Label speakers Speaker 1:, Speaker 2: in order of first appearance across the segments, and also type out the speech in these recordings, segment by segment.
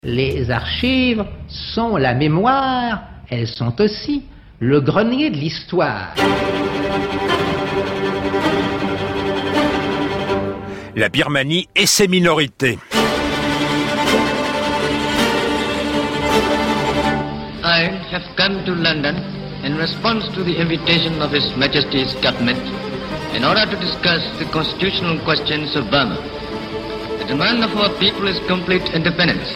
Speaker 1: Les archives sont la mémoire, elles sont aussi le grenier de l'histoire.
Speaker 2: La Birmanie et ses minorités.
Speaker 3: I have come to London in response to the invitation of His Majesty's government in order to discuss the constitutional questions of Burma. The demand of our people is complete independence.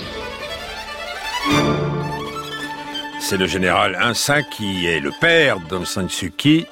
Speaker 2: C'est le général Aung San qui est le père d'Aung San Suu Kyi,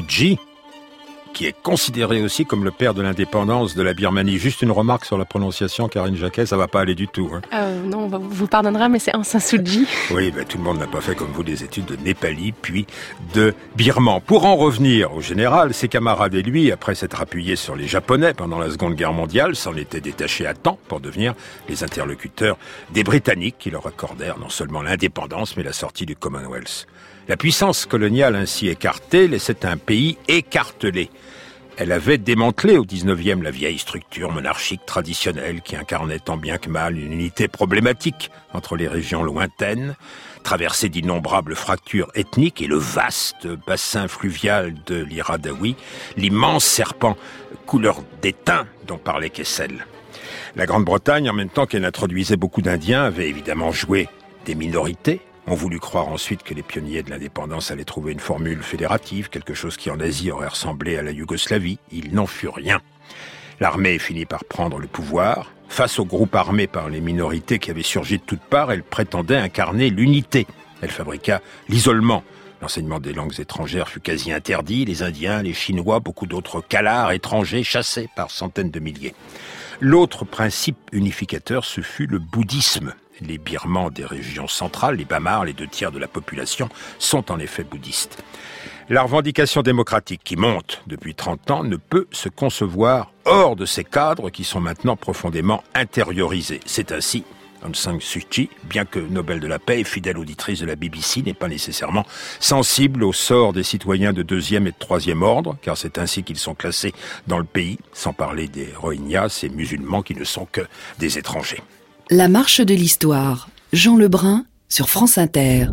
Speaker 2: qui est considéré aussi comme le père de l'indépendance de la Birmanie. Juste une remarque sur la prononciation, Karine Jacquet, ça va pas aller du tout.
Speaker 4: Non, on vous pardonnera, mais c'est Aung San Suu Kyi.
Speaker 2: Oui, tout le monde n'a pas fait comme vous des études de népali, puis de birman. Pour en revenir au général, ses camarades et lui, après s'être appuyés sur les Japonais pendant la Seconde Guerre mondiale, s'en étaient détachés à temps pour devenir les interlocuteurs des Britanniques qui leur accordèrent non seulement l'indépendance, mais la sortie du Commonwealth. La puissance coloniale ainsi écartée laissait un pays écartelé. Elle avait démantelé au 19e la vieille structure monarchique traditionnelle qui incarnait tant bien que mal une unité problématique entre les régions lointaines, traversée d'innombrables fractures ethniques et le vaste bassin fluvial de l'Iradawi, l'immense serpent couleur d'étain dont parlait Kessel. La Grande-Bretagne, en même temps qu'elle introduisait beaucoup d'Indiens, avait évidemment joué des minorités. On voulut croire ensuite que les pionniers de l'indépendance allaient trouver une formule fédérative, quelque chose qui en Asie aurait ressemblé à la Yougoslavie. Il n'en fut rien. L'armée finit par prendre le pouvoir. Face aux groupes armés par les minorités qui avaient surgi de toutes parts, elle prétendait incarner l'unité. Elle fabriqua l'isolement. L'enseignement des langues étrangères fut quasi interdit. Les Indiens, les Chinois, beaucoup d'autres calards étrangers chassés par centaines de milliers. L'autre principe unificateur, ce fut le bouddhisme. Les Birmans des régions centrales, les Bamars, les 2/3 de la population, sont en effet bouddhistes. La revendication démocratique qui monte depuis 30 ans ne peut se concevoir hors de ces cadres qui sont maintenant profondément intériorisés. C'est ainsi Aung San Suu Kyi, bien que Nobel de la paix et fidèle auditrice de la BBC, n'est pas nécessairement sensible au sort des citoyens de 2e et de 3e ordre, car c'est ainsi qu'ils sont classés dans le pays, sans parler des Rohingyas, ces musulmans qui ne sont que des étrangers.
Speaker 5: La marche de l'histoire. Jean Lebrun sur France Inter.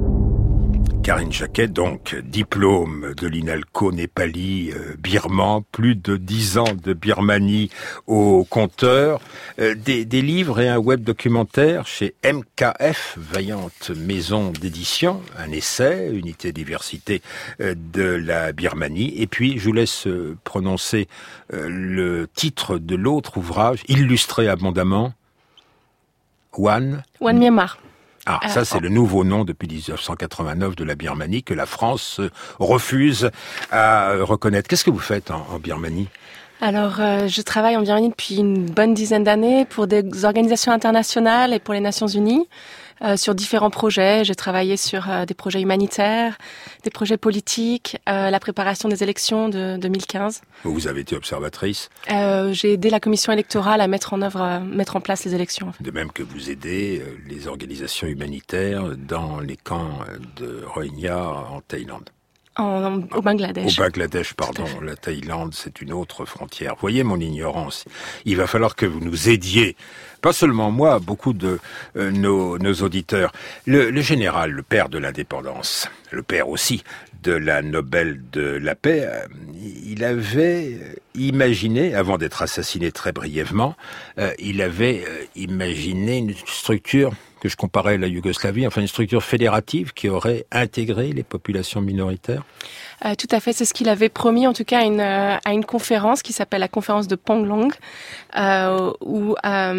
Speaker 2: Karine Jacquet, donc, diplôme de l'INALCO népali, birman, plus de 10 ans de Birmanie au compteur, des livres et un web documentaire chez MKF, vaillante maison d'édition, un essai, Unité diversité de la Birmanie, et puis je vous laisse prononcer le titre de l'autre ouvrage, illustré abondamment, One
Speaker 4: Myanmar.
Speaker 2: Ça c'est le nouveau nom depuis 1989 de la Birmanie que la France refuse à reconnaître. Qu'est-ce que vous faites en Birmanie ?
Speaker 4: Alors, je travaille en Birmanie depuis une bonne dizaine d'années pour des organisations internationales et pour les Nations Unies, sur différents projets. J'ai travaillé sur des projets humanitaires, des projets politiques, la préparation des élections de 2015.
Speaker 2: Vous avez été observatrice ?
Speaker 4: J'ai aidé la commission électorale à mettre en place les élections. En fait.
Speaker 2: De même que vous aidez les organisations humanitaires dans les camps de Rohingya en Thaïlande.
Speaker 4: Au Bangladesh.
Speaker 2: Au Bangladesh, pardon. La Thaïlande, c'est une autre frontière. Voyez mon ignorance. Il va falloir que vous nous aidiez. Pas seulement moi, beaucoup de nos auditeurs. Le général, le père de l'indépendance, le père aussi de la Nobel de la paix, il avait imaginé, avant d'être assassiné très brièvement, il avait imaginé une structure que je comparais à la Yougoslavie, enfin une structure fédérative qui aurait intégré les populations minoritaires.
Speaker 4: Tout à fait, c'est ce qu'il avait promis, en tout cas à une conférence qui s'appelle la conférence de Panglong, où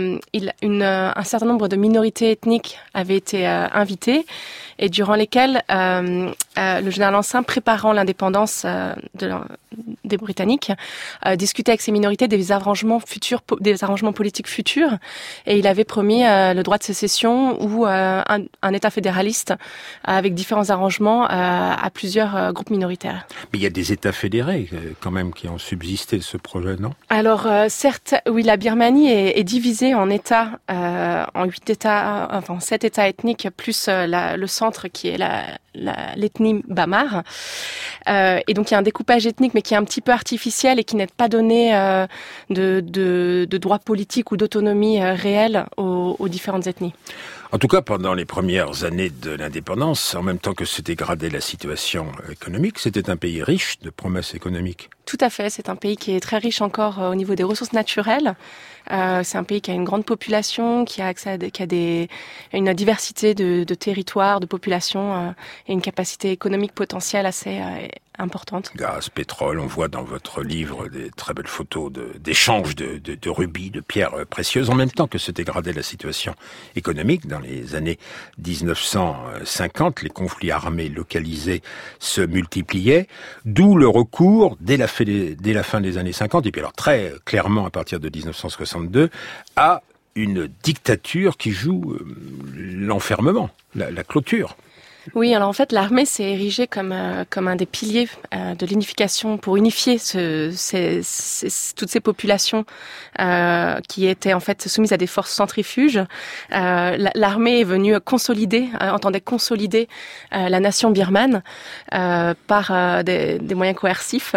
Speaker 4: un certain nombre de minorités ethniques avaient été invitées et durant lesquelles le général Aung San, préparant l'indépendance des Britanniques, discutait avec ces minorités des arrangements politiques futurs, et il avait promis le droit de sécession ou un État fédéraliste avec différents arrangements à plusieurs groupes minoritaires.
Speaker 2: Mais il y a des États fédérés quand même qui ont subsisté de ce projet, non ?
Speaker 4: Alors certes, oui, la Birmanie est divisée en États, en 8 États, enfin 7 États ethniques plus le centre qui est l'ethnie Bamar. Et donc il y a un découpage ethnique, mais qui est un petit peu artificiel et qui n'est pas donné de droits politiques ou d'autonomie réelle aux différentes ethnies.
Speaker 2: En tout cas, pendant les premières années de l'indépendance, en même temps que se dégradait la situation économique, c'était un pays riche de promesses économiques.
Speaker 4: Tout à fait, c'est un pays qui est très riche encore au niveau des ressources naturelles. C'est un pays qui a une grande population, qui a accès à une diversité de territoires, de populations et une capacité économique potentielle assez importante.
Speaker 2: Gaz, pétrole, on voit dans votre livre des très belles photos d'échanges de rubis, de pierres précieuses, en même temps que se dégradait la situation économique. Dans les années 1950, les conflits armés localisés se multipliaient, d'où le recours, dès la fin des années 50, et puis alors très clairement à partir de 1962, à une dictature qui joue l'enfermement, la clôture.
Speaker 4: Oui, alors en fait, l'armée s'est érigée comme un des piliers de l'unification pour unifier toutes ces populations qui étaient en fait soumises à des forces centrifuges. L'armée est venue entendait consolider la nation birmane par des moyens coercifs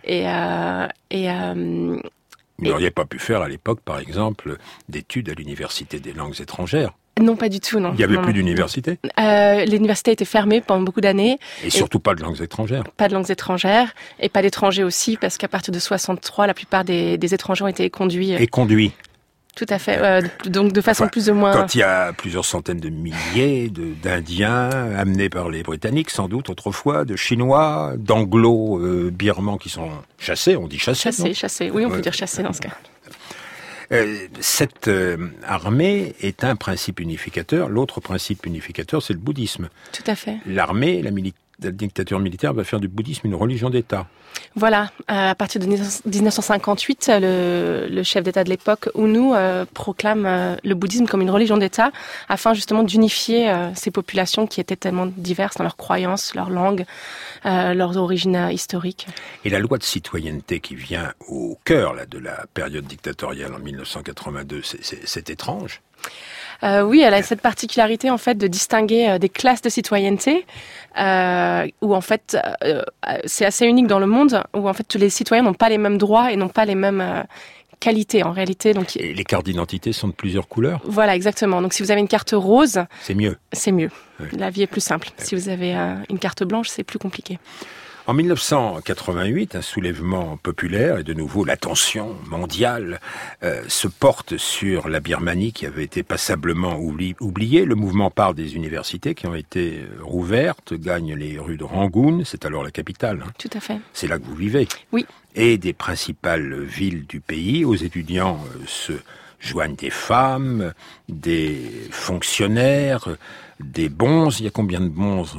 Speaker 2: Vous n'auriez pas pu faire à l'époque, par exemple, d'études à l'université des langues étrangères?
Speaker 4: Non, pas du tout, non.
Speaker 2: Il n'y avait plus d'université?
Speaker 4: L'université était fermée pendant beaucoup d'années.
Speaker 2: Et surtout pas de langues étrangères?
Speaker 4: Pas de langues étrangères, et pas d'étrangers aussi, parce qu'à partir de 63, la plupart des étrangers ont été conduits.
Speaker 2: Et conduits?
Speaker 4: Tout à fait, donc de façon plus ou moins...
Speaker 2: Quand il y a plusieurs centaines de milliers d'Indiens amenés par les Britanniques, sans doute autrefois, de Chinois, d'Anglo-Birmans qui sont chassés, on dit chassés,
Speaker 4: Chassés, oui, on peut dire chassés dans ce cas.
Speaker 2: Cette armée est un principe unificateur. L'autre principe unificateur, c'est le bouddhisme.
Speaker 4: Tout à fait.
Speaker 2: L'armée, la dictature militaire va faire du bouddhisme une religion d'État.
Speaker 4: Voilà, à partir de 1958, le chef d'État de l'époque, UNU, proclame le bouddhisme comme une religion d'État afin justement d'unifier ces populations qui étaient tellement diverses dans leurs croyances, leurs langues, leurs origines historiques.
Speaker 2: Et la loi de citoyenneté qui vient au cœur de la période dictatoriale en 1982, c'est étrange.
Speaker 4: Oui, elle a cette particularité en fait de distinguer des classes de citoyenneté où en fait c'est assez unique dans le monde où en fait tous les citoyens n'ont pas les mêmes droits et n'ont pas les mêmes qualités en réalité. Donc
Speaker 2: et les cartes d'identité sont de plusieurs couleurs.
Speaker 4: Voilà, exactement. Donc si vous avez une carte rose,
Speaker 2: c'est mieux.
Speaker 4: C'est mieux.
Speaker 2: Oui.
Speaker 4: La vie est plus simple. Si vous avez une carte blanche, c'est plus compliqué.
Speaker 2: En 1988, un soulèvement populaire et de nouveau l'attention mondiale se porte sur la Birmanie qui avait été passablement oubliée. Le mouvement part des universités qui ont été rouvertes, gagne les rues de Rangoon, c'est alors la capitale. Hein.
Speaker 4: Tout à fait.
Speaker 2: C'est là que vous vivez.
Speaker 4: Oui.
Speaker 2: Et des principales villes du pays. Aux étudiants se joignent des femmes, des fonctionnaires, des bonzes. Il y a combien de bonzes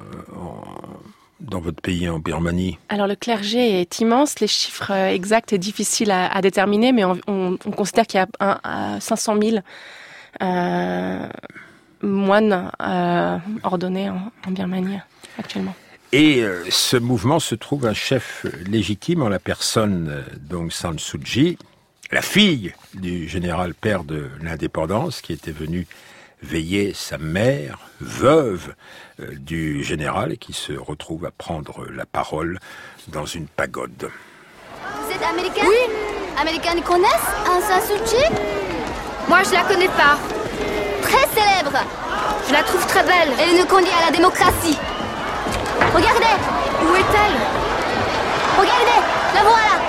Speaker 2: dans votre pays, en Birmanie? Alors,
Speaker 4: le clergé est immense. Les chiffres exacts est difficile à déterminer, mais on considère qu'il y a 500 000 moines ordonnés en Birmanie actuellement.
Speaker 2: Et ce mouvement se trouve un chef légitime en la personne d'Aung San Suu Kyi, la fille du général père de l'indépendance, qui était venue veiller sa mère, veuve du général, et qui se retrouve à prendre la parole dans une pagode.
Speaker 6: Vous êtes américain? Oui. Américains, ils connaissent Aung San Suu Kyi? Moi, je la connais pas. Très célèbre. Je la trouve très belle. Elle nous conduit à la démocratie. Regardez. Où est-elle? Regardez, la voilà.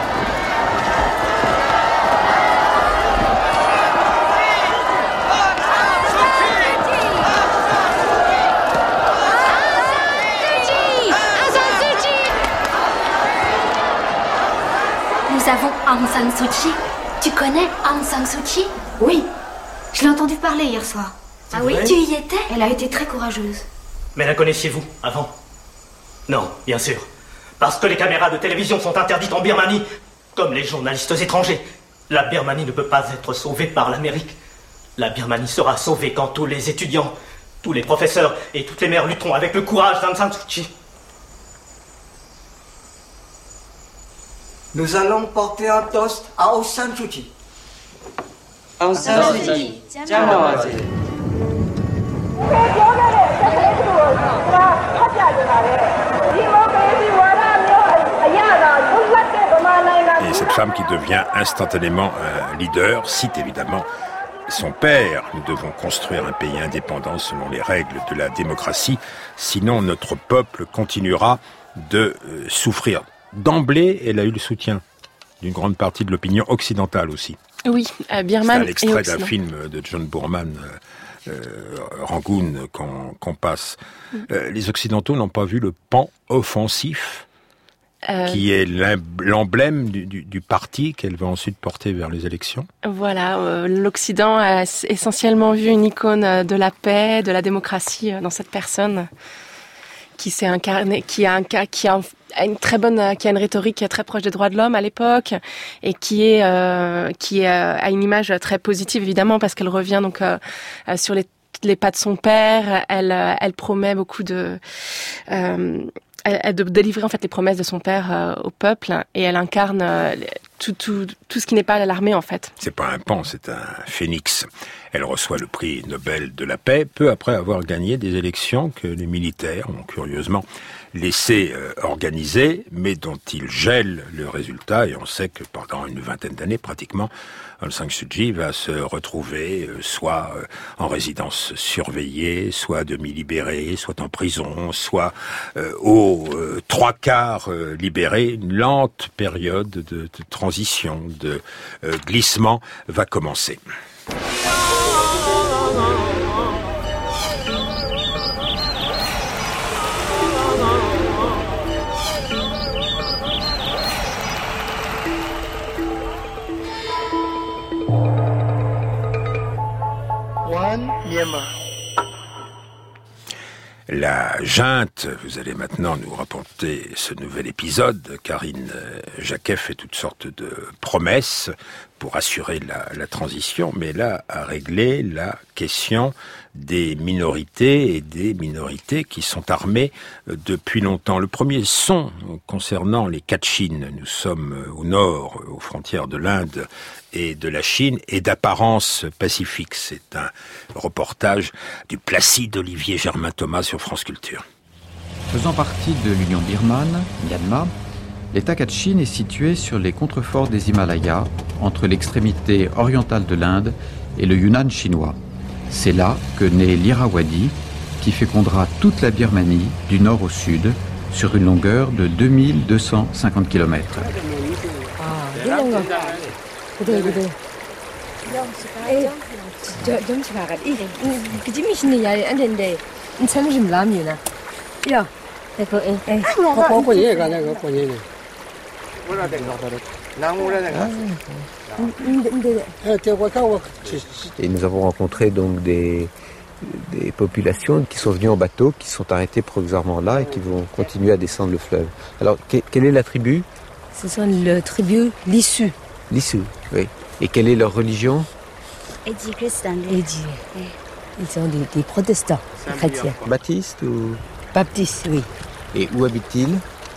Speaker 6: Nous avons Aung San Suu Kyi. Tu connais Aung San Suu Kyi? Oui, je l'ai entendu parler hier soir. Ah oui, tu y étais? Elle a été très courageuse.
Speaker 7: Mais la connaissiez-vous avant? Non, bien sûr. Parce que les caméras de télévision sont interdites en Birmanie, comme les journalistes étrangers. La Birmanie ne peut pas être sauvée par l'Amérique. La Birmanie sera sauvée quand tous les étudiants, tous les professeurs et toutes les mères lutteront avec le courage d'Aung San Suu Kyi.
Speaker 8: Nous allons porter un toast à Aung San Suu Kyi. Aung San Suu Kyi, Jamawase.
Speaker 2: Et cette femme qui devient instantanément un leader cite évidemment son père. Nous devons construire un pays indépendant selon les règles de la démocratie, sinon notre peuple continuera de souffrir. D'emblée, elle a eu le soutien d'une grande partie de l'opinion occidentale aussi.
Speaker 4: Oui, Birman
Speaker 2: c'est un extrait d'un film de John Boorman, Rangoon, qu'on passe. Les Occidentaux n'ont pas vu le pan offensif qui est l'emblème du parti qu'elle va ensuite porter vers les élections.
Speaker 4: Voilà, l'Occident a essentiellement vu une icône de la paix, de la démocratie dans cette personne qui s'est incarnée, qui a une rhétorique très proche des droits de l'homme à l'époque et qui a une image très positive évidemment parce qu'elle revient donc sur les pas de son père. Elle promet beaucoup de délivrer en fait les promesses de son père au peuple et elle incarne tout ce qui n'est pas l'armée en fait.
Speaker 2: C'est pas un pan, c'est un phénix. Elle reçoit le prix Nobel de la paix peu après avoir gagné des élections que les militaires ont curieusement laissé organiser, mais dont ils gèlent le résultat. Et on sait que pendant une vingtaine d'années, pratiquement, Aung San Suu Kyi va se retrouver soit en résidence surveillée, soit demi-libérée, soit en prison, soit aux trois quarts libérée. Une lente période de transition, de glissement va commencer. La junte, vous allez maintenant nous rapporter ce nouvel épisode. Karine Jacquet fait toutes sortes de promesses pour assurer la transition, mais là, à régler la question des minorités et des minorités qui sont armées depuis longtemps. Le premier son concernant les Kachin, nous sommes au nord, aux frontières de l'Inde et de la Chine, et d'apparence pacifique. C'est un reportage du Placide Olivier Germain-Thomas sur France Culture.
Speaker 9: Faisant partie de l'Union birmane, Myanmar, l'État Kachin est situé sur les contreforts des Himalayas, entre l'extrémité orientale de l'Inde et le Yunnan chinois. C'est là que naît l'Irrawaddy, qui fécondera toute la Birmanie du nord au sud, sur une longueur de 2250 km.
Speaker 10: Et nous avons rencontré donc des populations qui sont venues en bateau, qui sont arrêtées provisoirement là et qui vont continuer à descendre le fleuve. Alors, quelle est la tribu?
Speaker 11: Ce sont les tribus Lisu.
Speaker 10: Lisu, oui. Et quelle est leur religion?
Speaker 11: Eji. Ils sont des protestants, des chrétiens.
Speaker 10: Baptistes ou?
Speaker 11: Baptistes, oui.
Speaker 10: Et où habitent-ils?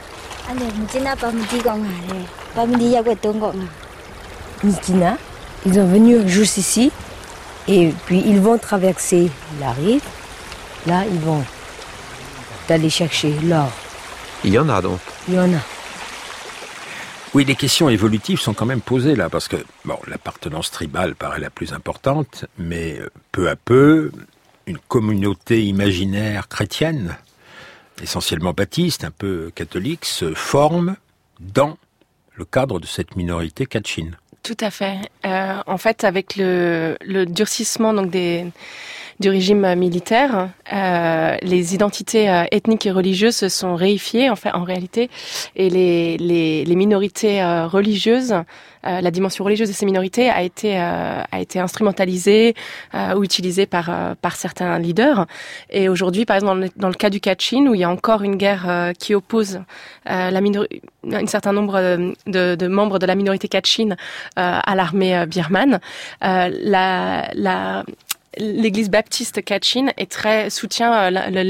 Speaker 11: Mitina, ils sont venus juste ici et puis ils vont traverser la rive. Là, ils vont aller chercher l'or.
Speaker 10: Il y en a donc?
Speaker 11: Il y en a.
Speaker 2: Oui, les questions évolutives sont quand même posées là, parce que bon, l'appartenance tribale paraît la plus importante, mais peu à peu, une communauté imaginaire chrétienne, essentiellement baptiste, un peu catholique, se forme dans le cadre de cette minorité Kachin.
Speaker 4: Tout à fait. En fait, avec le durcissement donc du régime militaire, les identités ethniques et religieuses se sont réifiées en réalité, et les minorités religieuses, la dimension religieuse de ces minorités a été instrumentalisée ou utilisée par certains leaders. Et aujourd'hui, par exemple, dans le cas du Kachin, où il y a encore une guerre qui oppose un certain nombre de membres de la minorité Kachin à l'armée birmane, l'Église baptiste Kachin soutient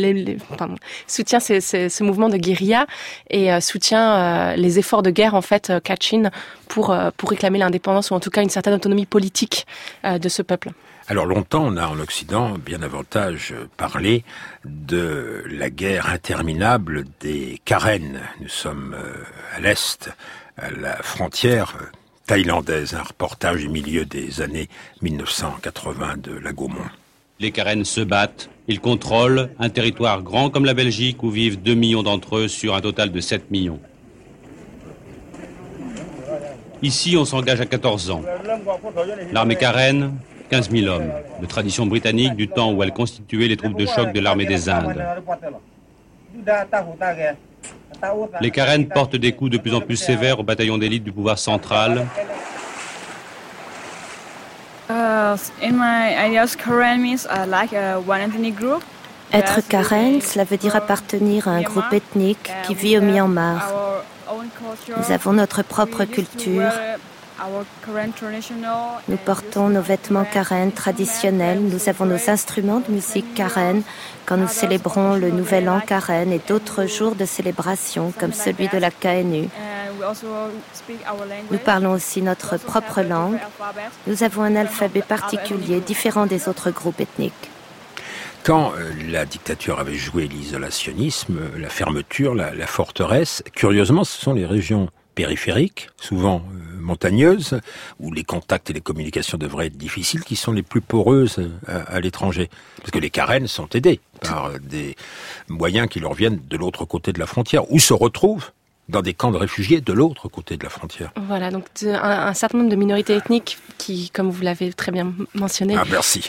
Speaker 4: ce mouvement de guérilla et soutient les efforts de guerre en fait Kachin pour réclamer l'indépendance ou en tout cas une certaine autonomie politique de ce peuple.
Speaker 2: Alors longtemps, on a en Occident bien davantage parlé de la guerre interminable des Karen. Nous sommes à l'est, à la frontière thaïlandaise, un reportage du milieu des années 1980 de la Gaumont.
Speaker 12: Les Karen se battent, ils contrôlent un territoire grand comme la Belgique où vivent 2 millions d'entre eux sur un total de 7 millions. Ici, on s'engage à 14 ans. L'armée Karen, 15 000 hommes, de tradition britannique du temps où elle constituait les troupes de choc de l'armée des Indes. Les Karen portent des coups de plus en plus sévères au bataillon d'élite du pouvoir central.
Speaker 13: Être Karen, cela veut dire appartenir à un groupe ethnique qui vit au Myanmar. Nous avons notre propre culture. Nous portons nos vêtements Karen traditionnels. Nous avons nos instruments de musique Karen quand nous célébrons le Nouvel An Karen et d'autres jours de célébration comme celui de la KNU. Nous parlons aussi notre propre langue. Nous avons un alphabet particulier, différent des autres groupes ethniques.
Speaker 2: Quand la dictature avait joué l'isolationnisme, la fermeture, la forteresse, curieusement, ce sont les régions périphériques, souvent montagneuses, où les contacts et les communications devraient être difficiles, qui sont les plus poreuses à l'étranger. Parce que les Karen sont aidés par des moyens qui leur viennent de l'autre côté de la frontière, ou se retrouvent dans des camps de réfugiés de l'autre côté de la frontière.
Speaker 4: Voilà, donc un certain nombre de minorités ethniques qui, comme vous l'avez très bien mentionné,
Speaker 2: merci.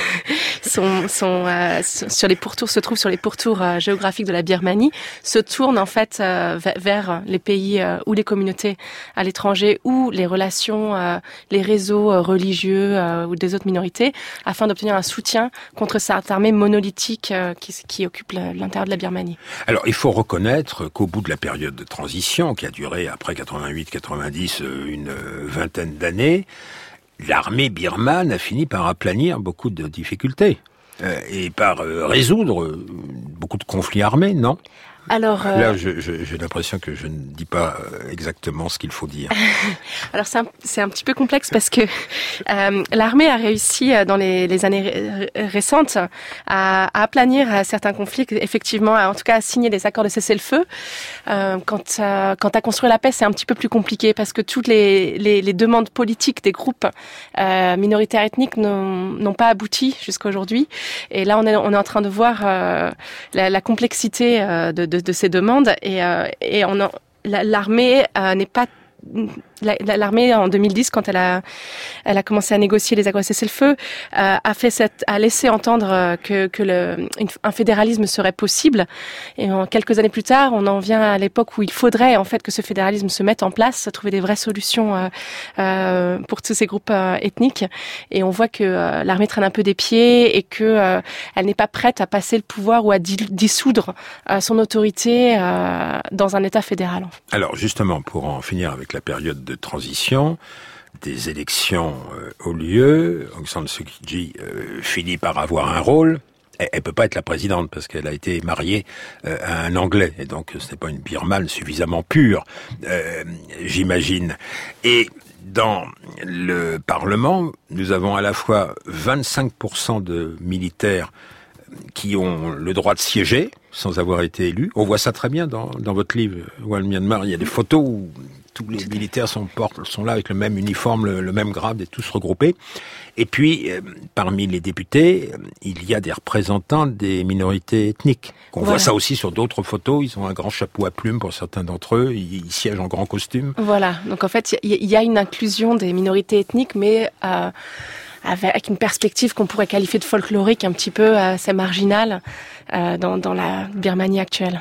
Speaker 4: sur les pourtours, se trouvent sur les pourtours géographiques de la Birmanie, se tournent en fait vers les pays ou les communautés à l'étranger ou les relations, les réseaux religieux ou des autres minorités, afin d'obtenir un soutien contre cette armée monolithique qui occupe l'intérieur de la Birmanie.
Speaker 2: Alors, il faut reconnaître qu'au bout de la période de transition, qui a duré après 88-90 une vingtaine d'années, l'armée birmane a fini par aplanir beaucoup de difficultés et par résoudre beaucoup de conflits armés, non ?
Speaker 4: Alors,
Speaker 2: là, j'ai l'impression que je ne dis pas exactement ce qu'il faut dire.
Speaker 4: Alors, c'est un petit peu complexe parce que l'armée a réussi dans les années récentes à aplanir certains conflits, effectivement, en tout cas à signer des accords de cessez-le-feu. Quant à construire la paix, c'est un petit peu plus compliqué parce que toutes les demandes politiques des groupes minoritaires ethniques n'ont pas abouti jusqu'à aujourd'hui. Et là, on est en train de voir la complexité de ces demandes et l'armée n'est pas l'armée en 2010 quand elle a commencé à négocier les accords de cessez-le-feu a laissé entendre que un fédéralisme serait possible et quelques années plus tard on en vient à l'époque où il faudrait en fait que ce fédéralisme se mette en place, trouver des vraies solutions pour tous ces groupes ethniques et on voit que l'armée traîne un peu des pieds et que elle n'est pas prête à passer le pouvoir ou à dissoudre son autorité dans un État fédéral.
Speaker 2: Alors justement pour en finir avec la période de transition, des élections ont lieu, Aung San Suu Kyi finit par avoir un rôle. Elle peut pas être la présidente parce qu'elle a été mariée à un Anglais et donc ce n'est pas une Birmane suffisamment pure, j'imagine. Et dans le Parlement, nous avons à la fois 25% de militaires qui ont le droit de siéger sans avoir été élus. On voit ça très bien dans votre livre, One Myanmar. Il y a des photos où tous les militaires sont là avec le même uniforme, le même grade et tous regroupés. Et puis, parmi les députés, il y a des représentants des minorités ethniques. On voit ça aussi sur d'autres photos. Ils ont un grand chapeau à plumes pour certains d'entre eux. Ils siègent en grand costume. Voilà. Donc en fait, il y a une inclusion des minorités ethniques, mais avec une perspective qu'on pourrait qualifier de folklorique, un petit peu assez marginale dans la Birmanie actuelle.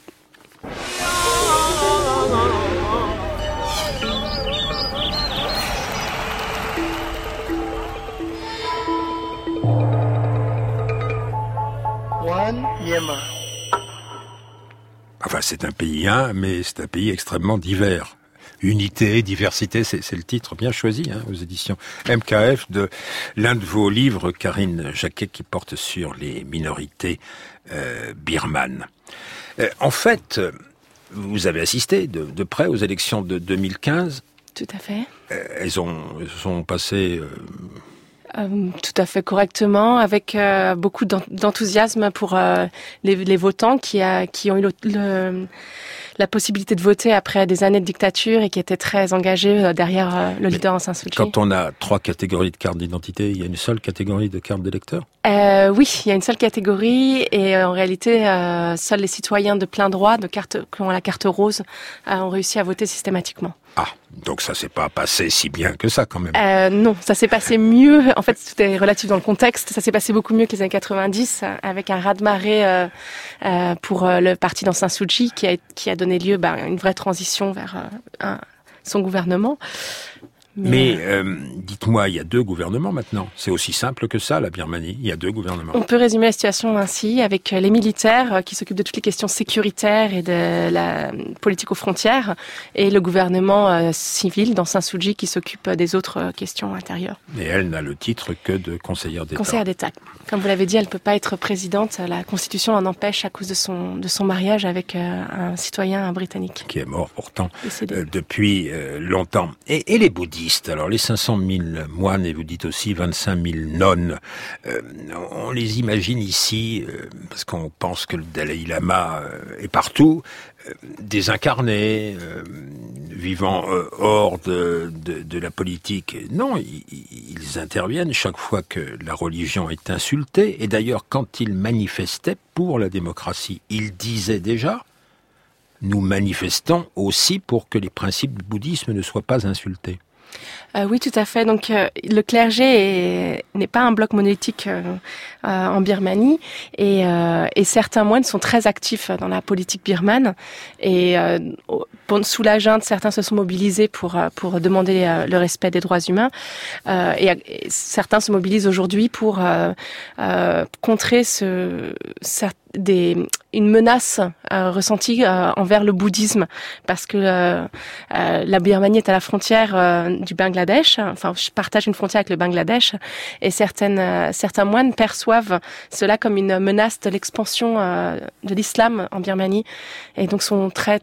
Speaker 2: Enfin, c'est un pays mais c'est un pays extrêmement divers. Unité, diversité, c'est le titre bien choisi aux éditions MKF de l'un de vos livres, Karine Jacquet, qui porte sur les minorités birmanes. En fait, vous avez assisté de près aux élections de 2015. Tout à fait. Elles sont passées
Speaker 4: Tout à fait correctement, avec beaucoup d'enthousiasme pour les votants qui ont eu la possibilité de voter après des années de dictature et qui étaient très engagés derrière le leader Aung San Suu Kyi.
Speaker 2: Quand on a 3 catégories de cartes d'identité, il y a une seule catégorie de carte d'électeur ?
Speaker 4: Oui, il y a une seule catégorie et en réalité, seuls les citoyens de plein droit, qui ont la carte rose, ont réussi à voter systématiquement.
Speaker 2: Ah, donc ça s'est pas passé si bien que ça quand même.
Speaker 4: Non, ça s'est passé mieux. En fait, tout est relatif dans le contexte. Ça s'est passé beaucoup mieux que les années 90, avec un raz-de-marée pour le parti d'Aung San Suu Kyi qui a donné lieu à une vraie transition vers son gouvernement.
Speaker 2: Mais dites-moi, il y a 2 gouvernements maintenant. C'est aussi simple que ça, la Birmanie. Il y a 2 gouvernements.
Speaker 4: On peut résumer la situation ainsi, avec les militaires qui s'occupent de toutes les questions sécuritaires et de la politique aux frontières, et le gouvernement civil d'Aung San Suu Kyi qui s'occupe des autres questions intérieures.
Speaker 2: Et elle n'a le titre que de conseillère d'État.
Speaker 4: Conseillère d'État. Comme vous l'avez dit, elle ne peut pas être présidente. La Constitution l'en empêche à cause de son mariage avec un citoyen britannique.
Speaker 2: Qui est mort pourtant depuis longtemps. Et les bouddhistes, alors les 500 000 moines, et vous dites aussi 25 000 nonnes, on les imagine ici, parce qu'on pense que le Dalai Lama est partout, désincarnés, vivant hors de la politique. Non, ils interviennent chaque fois que la religion est insultée. Et d'ailleurs, quand ils manifestaient pour la démocratie, ils disaient déjà « Nous manifestons aussi pour que les principes du bouddhisme ne soient pas insultés ».
Speaker 4: Oui, tout à fait. Donc, le clergé n'est pas un bloc monolithique en Birmanie, et certains moines sont très actifs dans la politique birmane. Et sous la junte, certains se sont mobilisés pour demander le respect des droits humains, et certains se mobilisent aujourd'hui pour contrer une menace ressentie envers le bouddhisme, parce que la Birmanie est à la frontière du Bangladesh, enfin je partage une frontière avec le Bangladesh, et certains moines perçoivent cela comme une menace de l'expansion de l'islam en Birmanie, et donc sont très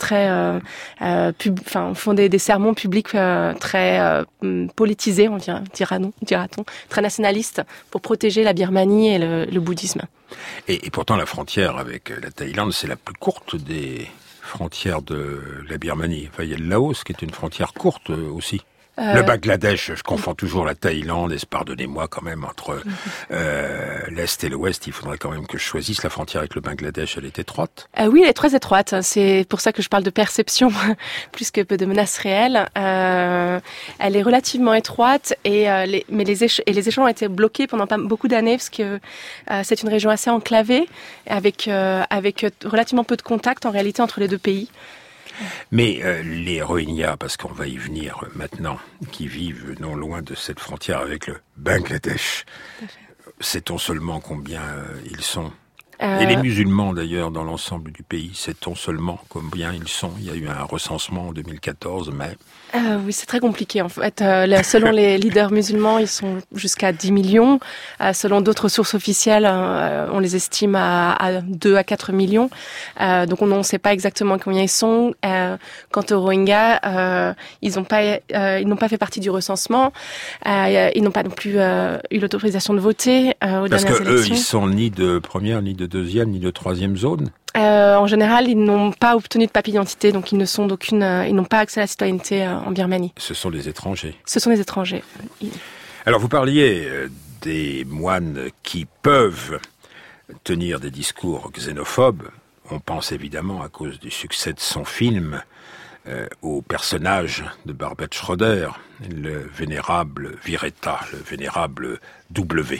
Speaker 4: font des sermons publics très politisés, dira-t-on, très nationalistes, pour protéger la Birmanie et le bouddhisme.
Speaker 2: Et pourtant, la frontière avec la Thaïlande, c'est la plus courte des frontières de la Birmanie. Enfin, il y a le Laos qui est une frontière courte aussi. Le Bangladesh, je confonds toujours la Thaïlande, et pardonnez-moi quand même, entre l'Est et l'Ouest, il faudrait quand même que je choisisse la frontière avec le Bangladesh, elle est étroite.
Speaker 4: Oui, elle est très étroite, c'est pour ça que je parle de perception plus que de menaces réelles. Elle est relativement étroite, mais les échanges ont été bloqués pendant beaucoup d'années, parce que c'est une région assez enclavée, avec relativement peu de contact en réalité entre les deux pays.
Speaker 2: Mais les Rohingyas, parce qu'on va y venir maintenant, qui vivent non loin de cette frontière avec le Bangladesh, sait-on seulement combien ils sont ? Et les musulmans d'ailleurs dans l'ensemble du pays, sait-on seulement combien ils sont ? Il y a eu un recensement en 2014, mais...
Speaker 4: Oui, c'est très compliqué en fait. Selon les leaders musulmans, ils sont jusqu'à 10 millions. Selon d'autres sources officielles, on les estime à 2 à 4 millions. Donc on ne sait pas exactement combien ils sont. Quant aux Rohingyas, ils n'ont pas fait partie du recensement. Ils n'ont pas non plus eu l'autorisation de voter aux dernières élections.
Speaker 2: Parce que eux, ils sont ni de première, ni de deuxième, ni de troisième zone.
Speaker 4: En général, ils n'ont pas obtenu de papier d'identité, donc ils n'ont pas accès à la citoyenneté en Birmanie.
Speaker 2: Ce sont des étrangers.
Speaker 4: Ce sont des étrangers.
Speaker 2: Alors vous parliez des moines qui peuvent tenir des discours xénophobes. On pense évidemment, à cause du succès de son film, au personnage de Barbet Schroeder, le vénérable Vireta, le vénérable W.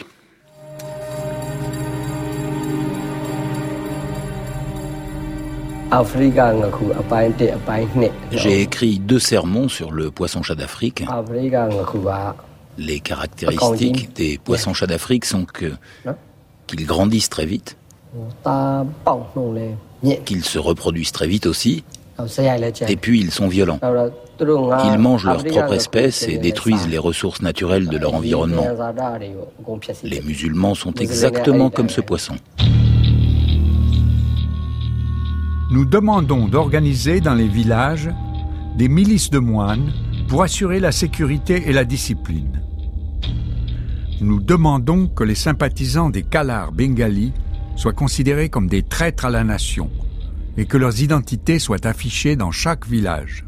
Speaker 14: J'ai écrit 2 sermons sur le poisson-chat d'Afrique. Les caractéristiques des poissons-chats d'Afrique sont qu'ils grandissent très vite, qu'ils se reproduisent très vite aussi, et puis ils sont violents. Ils mangent leur propre espèce et détruisent les ressources naturelles de leur environnement. Les musulmans sont exactement comme ce poisson.
Speaker 15: Nous demandons d'organiser dans les villages des milices de moines pour assurer la sécurité et la discipline. nous demandons que les sympathisants des Kalars bengalis soient considérés comme des traîtres à la nation et que leurs identités soient affichées dans chaque village.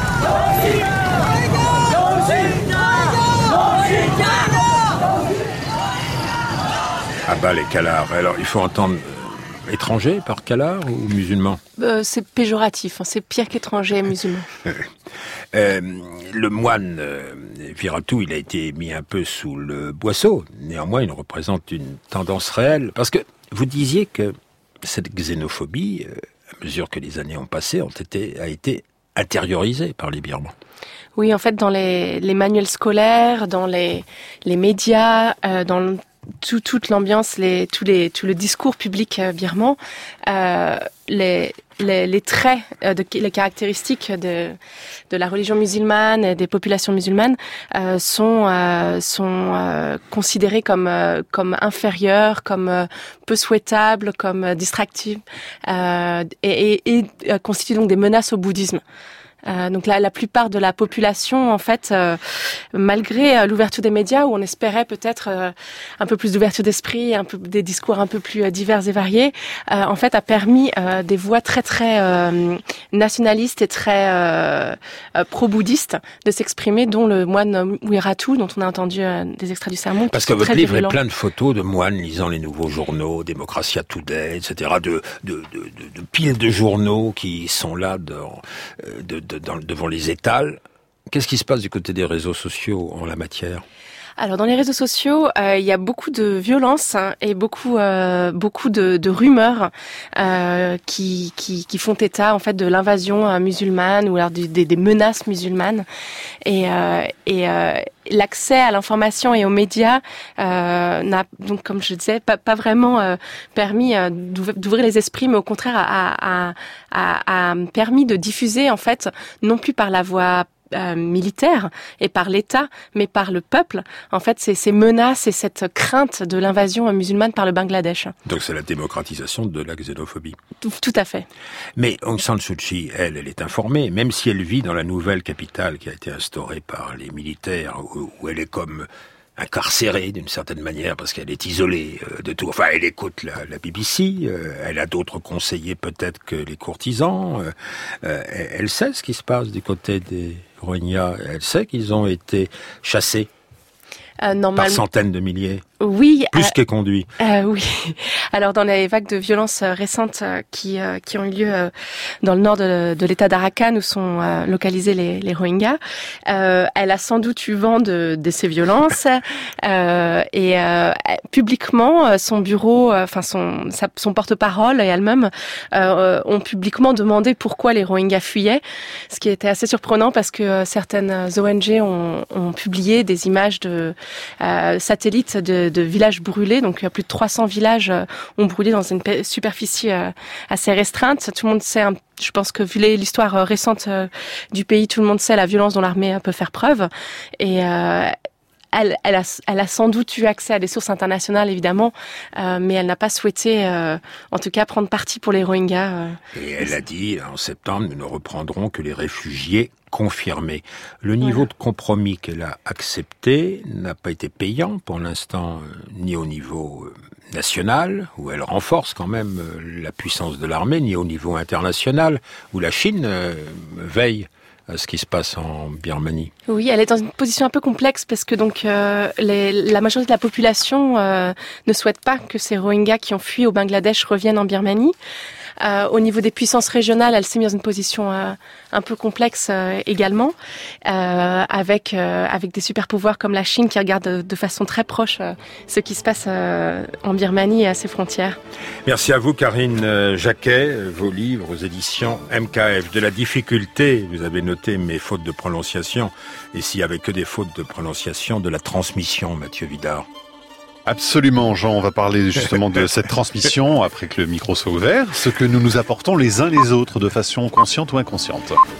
Speaker 2: Ah bah les Kalars, alors il faut entendre étrangers par Kalars ou musulmans?
Speaker 4: C'est péjoratif, c'est pire qu'étranger musulman.
Speaker 2: Le moine Viratu, il a été mis un peu sous le boisseau. Néanmoins, il représente une tendance réelle. Parce que vous disiez que cette xénophobie, à mesure que les années ont passé, a été intériorisée par les Birmans.
Speaker 4: Oui, en fait, dans les manuels scolaires, dans les médias, dans toute l'ambiance, tout le discours public birman, les traits, les caractéristiques de la religion musulmane et des populations musulmanes sont considérés comme inférieurs, comme peu souhaitables, comme distractifs, et constituent donc des menaces au bouddhisme. Donc la plupart de la population, en fait, malgré l'ouverture des médias, où on espérait peut-être un peu plus d'ouverture d'esprit, des discours un peu plus divers et variés, en fait, a permis des voix très très nationalistes et très pro-bouddhistes de s'exprimer, dont le moine Wiratu, dont on a entendu des extraits du sermon.
Speaker 2: Parce que votre livre est plein de photos de moines lisant les nouveaux journaux, Democratia Today, etc., de piles de journaux qui sont là devant les étals. Qu'est-ce qui se passe du côté des réseaux sociaux en la matière ?
Speaker 4: Alors dans les réseaux sociaux, il y a beaucoup de violence et beaucoup de rumeurs qui font état en fait de l'invasion musulmane ou alors des menaces musulmanes et l'accès à l'information et aux médias n'a donc, comme je disais, pas vraiment permis d'ouvrir les esprits, mais au contraire a permis de diffuser en fait non plus par la voie militaire et par l'État, mais par le peuple, en fait, ces menaces et cette crainte de l'invasion musulmane par le Bangladesh.
Speaker 2: Donc c'est la démocratisation de la xénophobie.
Speaker 4: Tout à fait.
Speaker 2: Mais Aung San Suu Kyi, elle est informée, même si elle vit dans la nouvelle capitale qui a été instaurée par les militaires, où elle est comme incarcérée d'une certaine manière parce qu'elle est isolée de tout. Enfin, elle écoute la BBC, elle a d'autres conseillers peut-être que les courtisans. Elle sait ce qui se passe du côté des Rohingyas. Elle sait qu'ils ont été chassés par centaines de milliers.
Speaker 4: Oui.
Speaker 2: Plus qu'est conduit.
Speaker 4: Oui. Alors dans les vagues de violence récentes qui ont eu lieu dans le nord de l'État d'Arakan où sont localisés les Rohingyas, elle a sans doute eu vent de ces violences et publiquement son bureau, son porte-parole et elle-même ont publiquement demandé pourquoi les Rohingyas fuyaient, ce qui était assez surprenant parce que certaines ONG ont publié des images de satellites de villages brûlés, donc plus de 300 villages ont brûlé dans une superficie assez restreinte. Tout le monde sait, je pense que vu l'histoire récente du pays, tout le monde sait la violence dont l'armée peut faire preuve. Et elle a sans doute eu accès à des sources internationales, évidemment, mais elle n'a pas souhaité, en tout cas, prendre parti pour les Rohingyas.
Speaker 2: Et elle a dit, en septembre, nous ne reprendrons que les réfugiés confirmés. Le niveau de compromis qu'elle a accepté n'a pas été payant pour l'instant, ni au niveau national, où elle renforce quand même la puissance de l'armée, ni au niveau international, où la Chine veille à ce qui se passe en Birmanie.
Speaker 4: Oui, elle est dans une position un peu complexe parce que donc la majorité de la population ne souhaite pas que ces Rohingyas qui ont fui au Bangladesh reviennent en Birmanie. Au niveau des puissances régionales, elle s'est mise dans une position un peu complexe également, avec des super-pouvoirs comme la Chine qui regarde de façon très proche ce qui se passe en Birmanie et à ses frontières.
Speaker 2: Merci à vous, Karine Jacquet. Vos livres aux éditions MKF. De la difficulté, vous avez noté mes fautes de prononciation, et s'il n'y avait que des fautes de prononciation, de la transmission, Mathieu Vidard.
Speaker 16: Absolument, Jean. On va parler justement de cette transmission après que le micro soit ouvert, ce que nous nous apportons les uns les autres de façon consciente ou inconsciente.